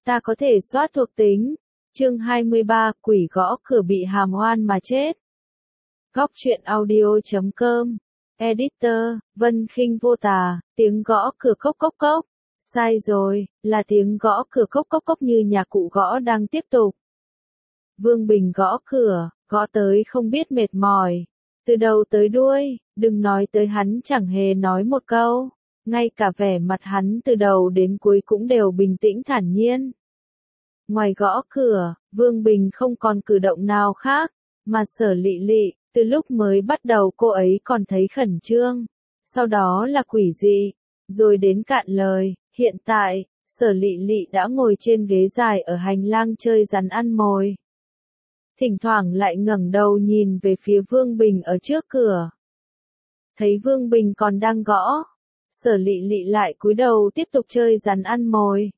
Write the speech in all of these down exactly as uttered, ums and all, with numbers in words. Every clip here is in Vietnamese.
Ta có thể soát thuộc tính. Chương hai mươi ba, quỷ gõ cửa bị hàm oan mà chết. Góc truyện audio chấm com. Editor, Vân Khinh Vô Tà, tiếng gõ cửa cốc cốc cốc. Sai rồi, là tiếng gõ cửa cốc cốc cốc như nhà cụ gõ đang tiếp tục. Vương Bình gõ cửa, gõ tới không biết mệt mỏi. Từ đầu tới đuôi, đừng nói tới hắn chẳng hề nói một câu. Ngay cả vẻ mặt hắn từ đầu đến cuối cũng đều bình tĩnh thản nhiên. Ngoài gõ cửa, Vương Bình không còn cử động nào khác, mà Sở Lị Lị, từ lúc mới bắt đầu cô ấy còn thấy khẩn trương, sau đó là quỷ dị, rồi đến cạn lời, hiện tại, Sở Lị Lị đã ngồi trên ghế dài ở hành lang chơi rắn ăn mồi. Thỉnh thoảng lại ngẩng đầu nhìn về phía Vương Bình ở trước cửa. Thấy Vương Bình còn đang gõ, Sở Lị Lị lại cúi đầu tiếp tục chơi rắn ăn mồi.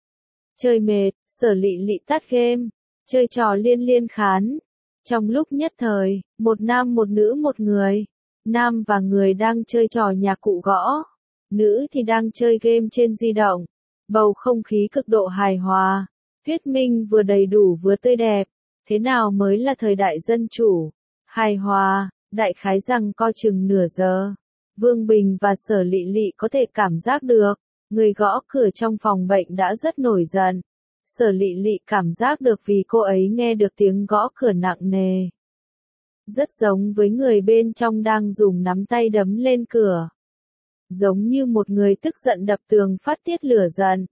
Chơi mệt, Sở Lị Lị tắt game, chơi trò liên liên khán. Trong lúc nhất thời, một nam một nữ một người, nam và người đang chơi trò nhà cụ gõ, nữ thì đang chơi game trên di động. Bầu không khí cực độ hài hòa, thuyết minh vừa đầy đủ vừa tươi đẹp. Thế nào mới là thời đại dân chủ? Hài hòa, đại khái rằng coi chừng nửa giờ. Vương Bình và Sở Lị Lị có thể cảm giác được, người gõ cửa trong phòng bệnh đã rất nổi giận. Sở Lị Lị cảm giác được vì cô ấy nghe được tiếng gõ cửa nặng nề. Rất giống với người bên trong đang dùng nắm tay đấm lên cửa. Giống như một người tức giận đập tường phát tiết lửa giận.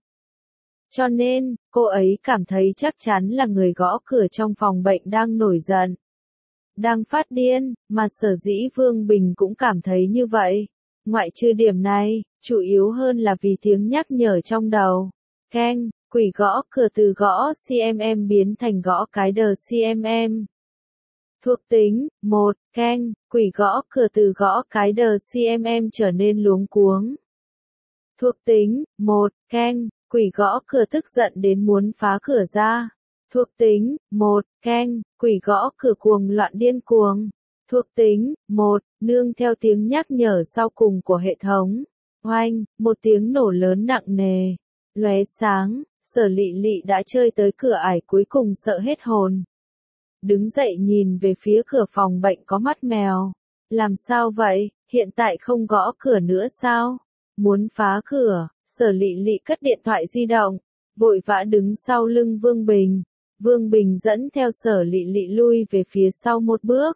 Cho nên, cô ấy cảm thấy chắc chắn là người gõ cửa trong phòng bệnh đang nổi giận. Đang phát điên, mà sở dĩ Vương Bình cũng cảm thấy như vậy. Ngoại trừ điểm này, chủ yếu hơn là vì tiếng nhắc nhở trong đầu. Keng, quỷ gõ cửa từ gõ xê em em biến thành gõ cái đờ xê em em. Thuộc tính, một, keng, quỷ gõ cửa từ gõ cái đờ xê em em trở nên luống cuống. Thuộc tính, một, keng, quỷ gõ cửa tức giận đến muốn phá cửa ra. Thuộc tính, một, keng, quỷ gõ cửa cuồng loạn điên cuồng. Thuộc tính, một, nương theo tiếng nhắc nhở sau cùng của hệ thống. Oanh, một tiếng nổ lớn nặng nề. Lóe sáng, Sở Lị Lị đã chơi tới cửa ải cuối cùng sợ hết hồn. Đứng dậy nhìn về phía cửa phòng bệnh có mắt mèo. Làm sao vậy, hiện tại không gõ cửa nữa sao? Muốn phá cửa, Sở Lị Lị cất điện thoại di động, vội vã đứng sau lưng Vương Bình. Vương Bình dẫn theo Sở Lị Lị lui về phía sau một bước.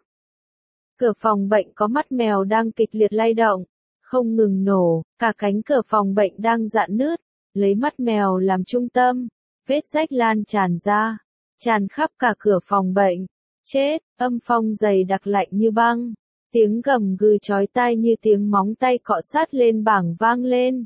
Cửa phòng bệnh có mắt mèo đang kịch liệt lay động, không ngừng nổ, cả cánh cửa phòng bệnh đang rạn nứt, lấy mắt mèo làm trung tâm, vết rách lan tràn ra, tràn khắp cả cửa phòng bệnh. Chết, âm phong dày đặc lạnh như băng, tiếng gầm gừ chói tai như tiếng móng tay cọ sát lên bảng vang lên.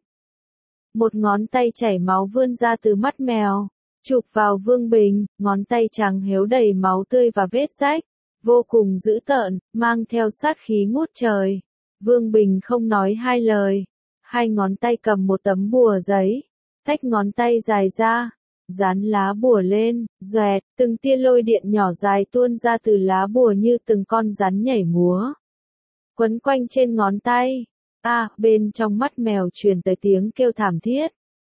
Một ngón tay chảy máu vươn ra từ mắt mèo, chụp vào Vương Bình, ngón tay trắng héo đầy máu tươi và vết rách, vô cùng dữ tợn, mang theo sát khí ngút trời. Vương Bình không nói hai lời, hai ngón tay cầm một tấm bùa giấy, tách ngón tay dài ra, dán lá bùa lên, doẹt, từng tia lôi điện nhỏ dài tuôn ra từ lá bùa như từng con rắn nhảy múa. Quấn quanh trên ngón tay. A, à, bên trong mắt mèo truyền tới tiếng kêu thảm thiết.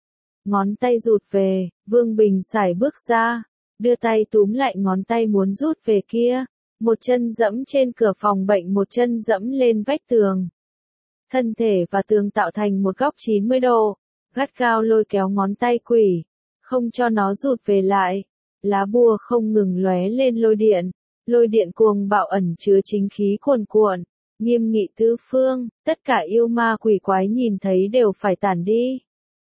Ngón tay rụt về, Vương Bình sải bước ra, đưa tay túm lại ngón tay muốn rút về kia. Một chân dẫm trên cửa phòng bệnh, một chân dẫm lên vách tường. Thân thể và tường tạo thành một góc chín mươi độ, gắt gao lôi kéo ngón tay quỷ, không cho nó rụt về lại. Lá bùa không ngừng lóe lên lôi điện, lôi điện cuồng bạo ẩn chứa chính khí cuồn cuộn, nghiêm nghị tứ phương, tất cả yêu ma quỷ quái nhìn thấy đều phải tản đi.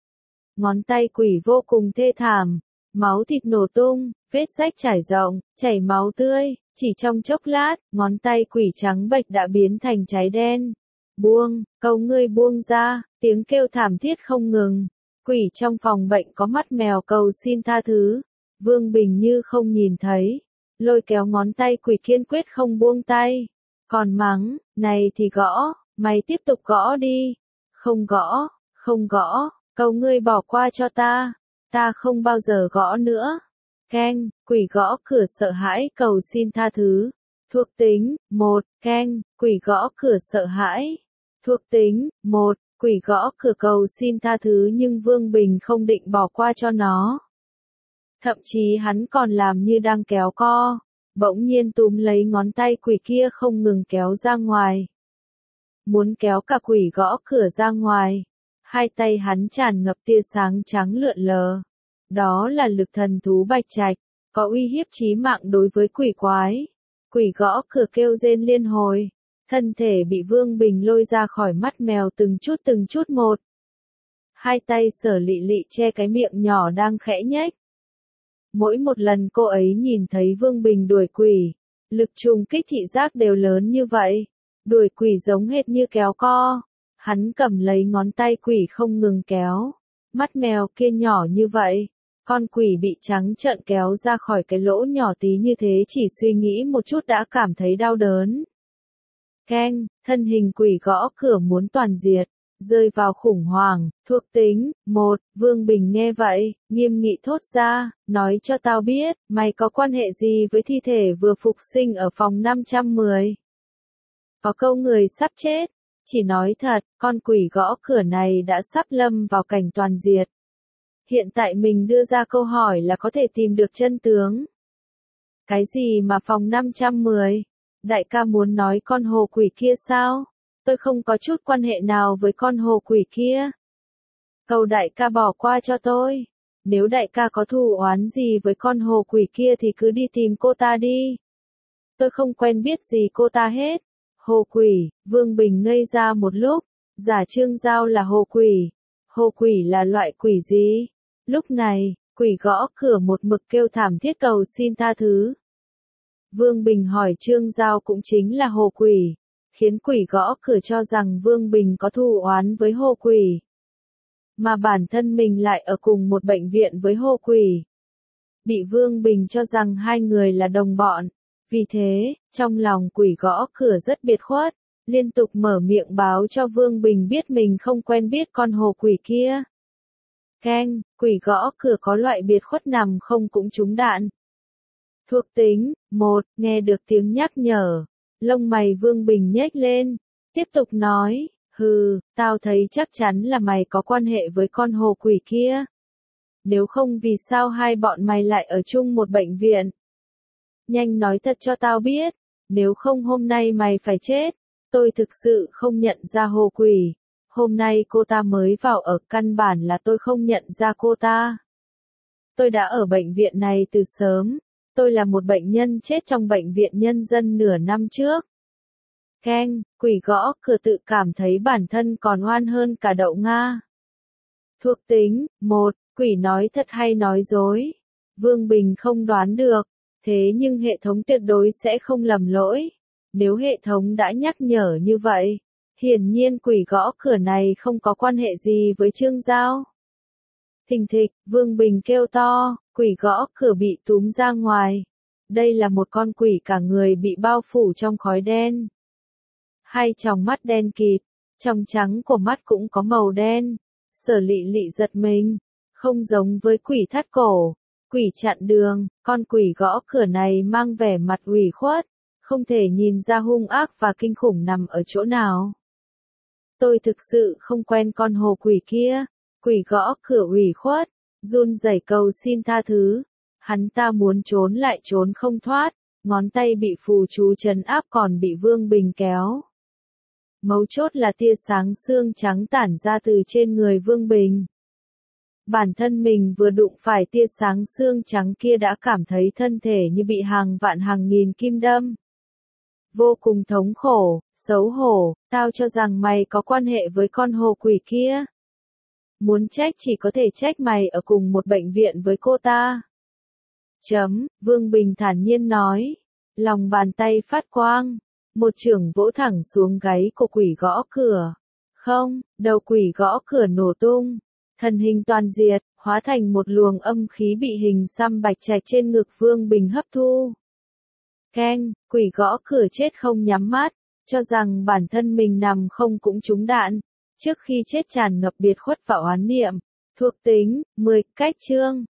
Ngón tay quỷ vô cùng thê thảm, máu thịt nổ tung, vết rách trải rộng, chảy máu tươi, chỉ trong chốc lát, ngón tay quỷ trắng bệch đã biến thành cháy đen. Buông, cầu ngươi buông ra, tiếng kêu thảm thiết không ngừng. Quỷ trong phòng bệnh có mắt mèo cầu xin tha thứ. Vương Bình như không nhìn thấy, lôi kéo ngón tay quỷ kiên quyết không buông tay. Còn mắng, này thì gõ, mày tiếp tục gõ đi. Không gõ, không gõ, cầu ngươi bỏ qua cho ta, ta không bao giờ gõ nữa. Keng, quỷ gõ cửa sợ hãi cầu xin tha thứ. Thuộc tính, một, keng, quỷ gõ cửa sợ hãi. Thuộc tính, một, quỷ gõ cửa cầu xin tha thứ nhưng Vương Bình không định bỏ qua cho nó. Thậm chí hắn còn làm như đang kéo co, bỗng nhiên túm lấy ngón tay quỷ kia không ngừng kéo ra ngoài. Muốn kéo cả quỷ gõ cửa ra ngoài. Hai tay hắn tràn ngập tia sáng trắng lượn lờ. Đó là lực thần thú bạch trạch, có uy hiếp chí mạng đối với quỷ quái. Quỷ gõ cửa kêu rên liên hồi, thân thể bị Vương Bình lôi ra khỏi mắt mèo từng chút từng chút một. Hai tay Sở Lị Lị che cái miệng nhỏ đang khẽ nhếch. Mỗi một lần cô ấy nhìn thấy Vương Bình đuổi quỷ, lực trùng kích thị giác đều lớn như vậy. Đuổi quỷ giống hệt như kéo co. Hắn cầm lấy ngón tay quỷ không ngừng kéo. Mắt mèo kia nhỏ như vậy. Con quỷ bị trắng trợn kéo ra khỏi cái lỗ nhỏ tí như thế chỉ suy nghĩ một chút đã cảm thấy đau đớn. Keng, thân hình quỷ gõ cửa muốn toàn diệt, rơi vào khủng hoảng, thuộc tính, một, Vương Bình nghe vậy, nghiêm nghị thốt ra, nói cho tao biết, mày có quan hệ gì với thi thể vừa phục sinh ở phòng năm trăm mười? Có câu người sắp chết, chỉ nói thật, con quỷ gõ cửa này đã sắp lâm vào cảnh toàn diệt. Hiện tại mình đưa ra câu hỏi là có thể tìm được chân tướng. Cái gì mà phòng năm trăm mười? Đại ca muốn nói con hồ quỷ kia sao? Tôi không có chút quan hệ nào với con hồ quỷ kia. Cầu đại ca bỏ qua cho tôi. Nếu đại ca có thù oán gì với con hồ quỷ kia thì cứ đi tìm cô ta đi. Tôi không quen biết gì cô ta hết. Hồ quỷ, Vương Bình ngây ra một lúc. Giả Trương Giao là hồ quỷ. Hồ quỷ là loại quỷ gì? Lúc này, quỷ gõ cửa một mực kêu thảm thiết cầu xin tha thứ. Vương Bình hỏi Trương Giao cũng chính là hồ quỷ, khiến quỷ gõ cửa cho rằng Vương Bình có thù oán với hồ quỷ. Mà bản thân mình lại ở cùng một bệnh viện với hồ quỷ. Bị Vương Bình cho rằng hai người là đồng bọn. Vì thế, trong lòng quỷ gõ cửa rất biệt khuất, liên tục mở miệng báo cho Vương Bình biết mình không quen biết con hồ quỷ kia. Keng, quỷ gõ cửa có loại biệt khuất nằm không cũng trúng đạn. Thuộc tính, một, nghe được tiếng nhắc nhở. Lông mày Vương Bình nhếch lên, tiếp tục nói, hừ, tao thấy chắc chắn là mày có quan hệ với con hồ quỷ kia. Nếu không vì sao hai bọn mày lại ở chung một bệnh viện? Nhanh nói thật cho tao biết, nếu không hôm nay mày phải chết. Tôi thực sự không nhận ra hồ quỷ. Hôm nay cô ta mới vào ở, căn bản là tôi không nhận ra cô ta. Tôi đã ở bệnh viện này từ sớm. Tôi là một bệnh nhân chết trong bệnh viện nhân dân nửa năm trước. Keng, quỷ gõ cửa tự cảm thấy bản thân còn oan hơn cả đậu Nga. Thuộc tính, một, quỷ nói thật hay nói dối. Vương Bình không đoán được, thế nhưng hệ thống tuyệt đối sẽ không lầm lỗi. Nếu hệ thống đã nhắc nhở như vậy, hiển nhiên quỷ gõ cửa này không có quan hệ gì với Trương Giao. Thình thịch, Vương Bình kêu to, quỷ gõ cửa bị túm ra ngoài. Đây là một con quỷ cả người bị bao phủ trong khói đen. Hai tròng mắt đen kịt, trong trắng của mắt cũng có màu đen. Sở Lị Lị giật mình, không giống với quỷ thắt cổ, quỷ chặn đường, con quỷ gõ cửa này mang vẻ mặt ủy khuất, không thể nhìn ra hung ác và kinh khủng nằm ở chỗ nào. Tôi thực sự không quen con hồ quỷ kia. Quỷ gõ cửa ủy khuất, run rẩy cầu xin tha thứ. Hắn ta muốn trốn lại trốn không thoát, ngón tay bị phù chú trấn áp còn bị Vương Bình kéo. Mấu chốt là tia sáng xương trắng tản ra từ trên người Vương Bình. Bản thân mình vừa đụng phải tia sáng xương trắng kia đã cảm thấy thân thể như bị hàng vạn hàng nghìn kim đâm. Vô cùng thống khổ, xấu hổ, tao cho rằng mày có quan hệ với con hồ quỷ kia. Muốn trách chỉ có thể trách mày ở cùng một bệnh viện với cô ta. Chấm, Vương Bình thản nhiên nói. Lòng bàn tay phát quang. Một chưởng vỗ thẳng xuống gáy của quỷ gõ cửa. Không, đầu quỷ gõ cửa nổ tung. Thân hình toàn diệt, hóa thành một luồng âm khí bị hình xăm bạch trạch trên ngực Vương Bình hấp thu. Keng, quỷ gõ cửa chết không nhắm mắt, cho rằng bản thân mình nằm không cũng trúng đạn. Trước khi chết tràn ngập biệt khuất và oán niệm. Thuộc tính, mười, cách chương.